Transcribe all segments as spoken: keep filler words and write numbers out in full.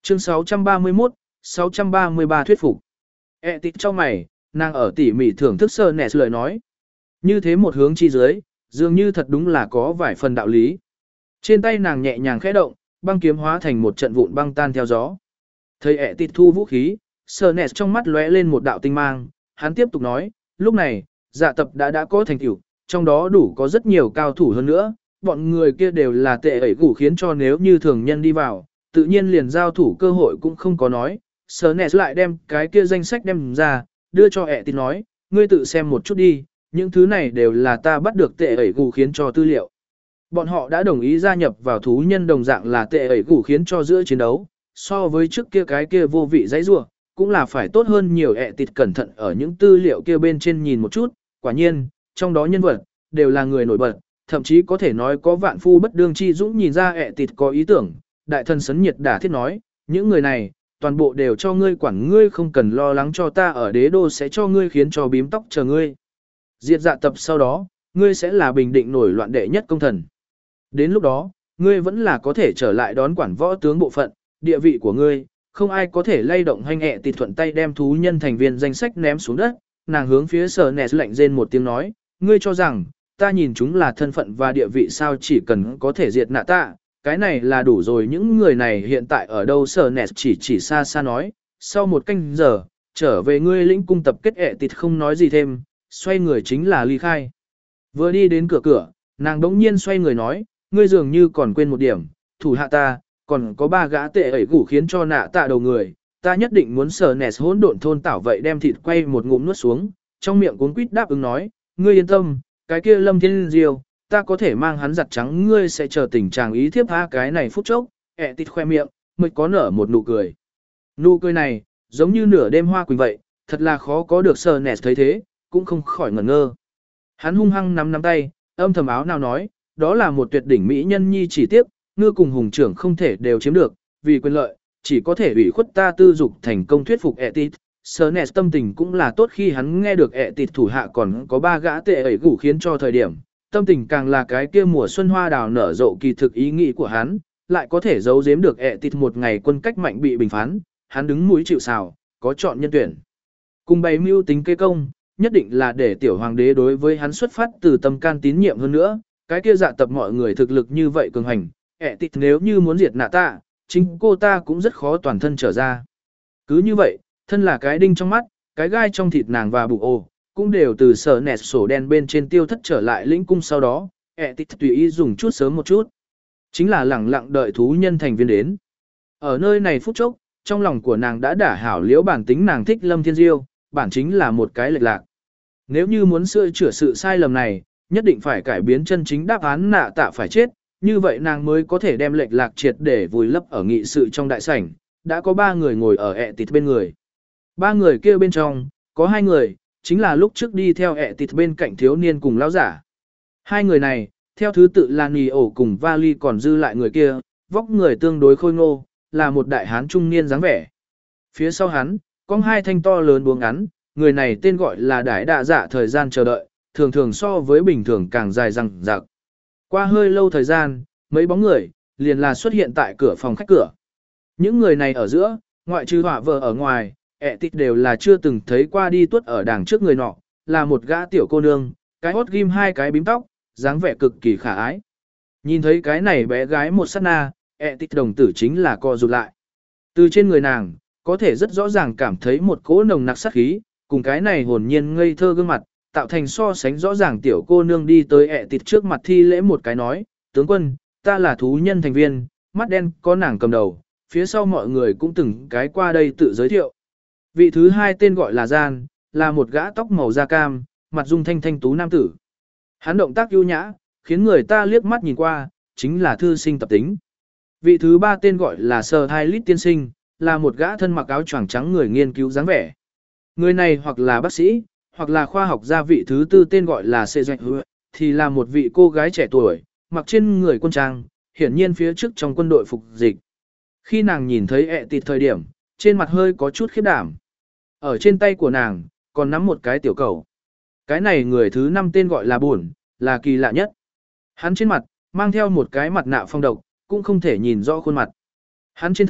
Chương sáu trăm ba mươi mốt, sáu trăm ba mươi ba thuyết phục. E tịt trong mày, nàng ở tỉ mỉ thưởng thức sơ nẹt lời nói. Như thế một hướng chi dưới, dường như thật đúng là có vài phần đạo lý. Trên tay nàng nhẹ nhàng khẽ động, băng kiếm hóa thành một trận vụn băng tan theo gió. Thấy E tịt thu vũ khí, sơ nẹt trong mắt lóe lên một đạo tinh mang, hắn tiếp tục nói, lúc này, dạ tập đã đã có thành tựu, trong đó đủ có rất nhiều cao thủ hơn nữa, bọn người kia đều là tệ ẩy gủ khiến cho nếu như thường nhân đi vào, tự nhiên liền giao thủ cơ hội cũng không có nói. Sơ nẹt lại đem cái kia danh sách đem ra, đưa cho ẹ tịt nói, ngươi tự xem một chút đi, những thứ này đều là ta bắt được tệ ẩy gủ khiến cho tư liệu. Bọn họ đã đồng ý gia nhập vào thú nhân đồng dạng là tệ ẩy gủ khiến cho giữa chiến đấu, so với trước kia cái kia vô vị dãy rủa cũng là phải tốt hơn nhiều. Ẹ tịt cẩn thận ở những tư liệu kia bên trên nhìn một chút, quả nhiên, trong đó nhân vật, đều là người nổi bật, thậm chí có thể nói có vạn phu bất đương chi dũng. Nhìn ra ẹ tịt có ý tưởng, đại thần sấn nhiệt đả thiết nói, những người này, toàn bộ đều cho ngươi quản, ngươi không cần lo lắng cho ta ở đế đô sẽ cho ngươi khiến cho bím tóc chờ ngươi. Diệt dạ tập sau đó, ngươi sẽ là bình định nổi loạn đệ nhất công thần. Đến lúc đó, ngươi vẫn là có thể trở lại đón quản võ tướng bộ phận, địa vị của ngươi, không ai có thể lay động. Hanh ẹ tịt thuận tay đem thú nhân thành viên danh sách ném xuống đất, nàng hướng phía sở nẹt lạnh rên một tiếng nói, ngươi cho rằng, ta nhìn chúng là thân phận và địa vị sao? Chỉ cần có thể diệt nạ tạ, cái này là đủ rồi. Những người này hiện tại ở đâu? Sở nẹt chỉ chỉ xa xa nói, sau một canh giờ, trở về ngươi lĩnh cung tập kết. Ẹ tịt không nói gì thêm, xoay người chính là ly khai. Vừa đi đến cửa cửa, nàng đống nhiên xoay người nói, ngươi dường như còn quên một điểm, thủ hạ ta, còn có ba gã tệ ẩy gủ khiến cho nạ tạ đầu người, ta nhất định muốn. Sở nẹt hỗn độn thôn tảo vậy đem thịt quay một ngụm nuốt xuống, trong miệng cuốn quýt đáp ứng nói, ngươi yên tâm, cái kia Lâm Thiên Diêu, ta có thể mang hắn giặt trắng, ngươi sẽ chờ tình trạng ý thiếp ha. Cái này phút chốc, ẹ tịt khoe miệng, mới có nở một nụ cười. Nụ cười này, giống như nửa đêm hoa quỳnh vậy, thật là khó có được. Sở nẹt thấy thế, cũng không khỏi ngẩn ngơ. Hắn hung hăng nắm nắm tay, âm thầm áo nào nói, đó là một tuyệt đỉnh mỹ nhân nhi, chỉ tiếc, ngư cùng hùng trưởng không thể đều chiếm được, vì quyền lợi, chỉ có thể ủy khuất ta tư dục thành công thuyết phục ẹ tịt. Sở nẹt tâm tình cũng là tốt, khi hắn nghe được ẹ tịt thủ hạ còn có ba gã tệ ẩy gủ khiến cho thời điểm, tâm tình càng là cái kia mùa xuân hoa đào nở rộ. Kỳ thực ý nghĩ của hắn, lại có thể giấu giếm được ẹ tịt. Một ngày quân cách mạnh bị bình phán, hắn đứng mũi chịu sào, có chọn nhân tuyển. Cùng bày mưu tính kế công, nhất định là để tiểu hoàng đế đối với hắn xuất phát từ tâm can tín nhiệm hơn nữa. Cái kia dạ tập mọi người thực lực như vậy cường hành, ẹ tịt nếu như muốn diệt nạ tạ, chính cô ta cũng rất khó toàn thân trở ra. Cứ như vậy, thân là cái đinh trong mắt, cái gai trong thịt nàng và bụ ồ, cũng đều từ sở nẹt sổ đen bên trên tiêu thất. Trở lại lĩnh cung sau đó, ẹ tịt tùy ý dùng chút sớm một chút, chính là lẳng lặng đợi thú nhân thành viên đến. Ở nơi này phút chốc, trong lòng của nàng đã đả hảo liễu bản tính, nàng thích Lâm Thiên Diêu, bản chính là một cái lệch lạc. Nếu như muốn sửa chữa sự sai lầm này, nhất định phải cải biến chân chính đáp án, nạ tạ phải chết, như vậy nàng mới có thể đem lệch lạc triệt để vùi lấp. Ở nghị sự trong đại sảnh, đã có ba người ngồi ở ẹ tịt bên người. Ba người kia bên trong, có hai người, chính là lúc trước đi theo ẹ tịt bên cạnh thiếu niên cùng lão giả. Hai người này, theo thứ tự là Nì ổ cùng Vali, còn dư lại người kia, vóc người tương đối khôi ngô, là một đại hán trung niên dáng vẻ. Phía sau hắn, có hai thanh to lớn buông ngắn, người này tên gọi là Đái Đạ Dạ. Thời gian chờ đợi, thường thường so với bình thường càng dài dằng dặc. Qua hơi lâu thời gian, mấy bóng người, liền là xuất hiện tại cửa phòng khách cửa. Những người này ở giữa, ngoại trừ họa vợ ở ngoài, ẹ tịt đều là chưa từng thấy qua. Đi tuốt ở đằng trước người nọ, là một gã tiểu cô nương, cái hốt ghim hai cái bím tóc, dáng vẻ cực kỳ khả ái. Nhìn thấy cái này bé gái một sát na, ẹ tịt đồng tử chính là co rụt lại. Từ trên người nàng, có thể rất rõ ràng cảm thấy một cỗ nồng nặc sát khí, cùng cái này hồn nhiên ngây thơ gương mặt, tạo thành so sánh rõ ràng. Tiểu cô nương đi tới ẹ tịt trước mặt thi lễ một cái nói, tướng quân, ta là thú nhân thành viên, mắt đen có nàng cầm đầu. Phía sau mọi người cũng từng cái qua đây tự giới thiệu. Vị thứ hai tên gọi là Gian, là một gã tóc màu da cam, mặt dung thanh thanh tú nam tử. Hắn động tác ưu nhã, khiến người ta liếc mắt nhìn qua, chính là thư sinh tập tính. Vị thứ ba tên gọi là Sơ Hai Lít tiên sinh, là một gã thân mặc áo choàng trắng người nghiên cứu dáng vẻ. Người này hoặc là bác sĩ, hoặc là khoa học gia. Vị thứ tư tên gọi là Sê Doanh Hứa, thì là một vị cô gái trẻ tuổi, mặc trên người quân trang, hiển nhiên phía trước trong quân đội phục dịch. Khi nàng nhìn thấy ẹ tịt thời điểm, trên mặt hơi có chút khiếp đảm. Ở trên tay của nàng, còn nắm một cái tiểu cầu. Cái này người thứ năm tên gọi là Buồn, là kỳ lạ nhất. Hắn trên mặt, mang theo một cái mặt nạ phong độc, cũng không thể nhìn rõ khuôn mặt. Hắn trên thân,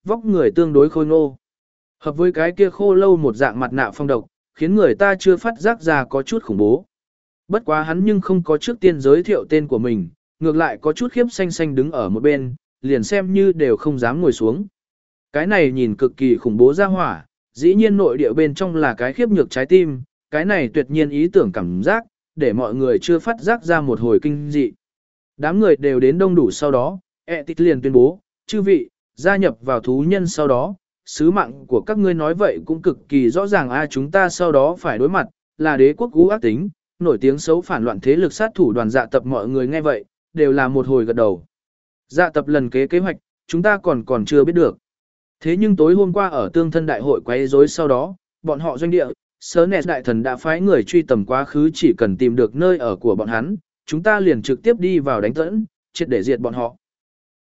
vóc người tương đối khôi ngô. Hợp với cái kia khô lâu một dạng mặt nạ phong độc, khiến người ta chưa phát giác ra có chút khủng bố. Bất quá hắn nhưng không có trước tiên giới thiệu tên của mình, ngược lại có chút khiếp xanh xanh đứng ở một bên, liền xem như đều không dám ngồi xuống. Cái này nhìn cực kỳ khủng bố ra hỏa, dĩ nhiên nội địa bên trong là cái khiếp nhược trái tim, cái này tuyệt nhiên ý tưởng cảm giác, để mọi người chưa phát giác ra một hồi kinh dị. Đám người đều đến đông đủ sau đó, e tít liền tuyên bố, chư vị, gia nhập vào thú nhân sau đó, sứ mạng của các ngươi nói vậy cũng cực kỳ rõ ràng a chúng ta sau đó phải đối mặt, là đế quốc cũ ác tính, nổi tiếng xấu phản loạn thế lực sát thủ đoàn dạ tập mọi người nghe vậy, đều là một hồi gật đầu. Dạ tập lần kế kế hoạch, chúng ta còn còn chưa biết được. Thế nhưng tối hôm qua ở tương thân đại hội quấy rối sau đó, bọn họ doanh địa, Sớnet đại thần đã phái người truy tầm quá khứ chỉ cần tìm được nơi ở của bọn hắn, chúng ta liền trực tiếp đi vào đánh tẫn, triệt để diệt bọn họ.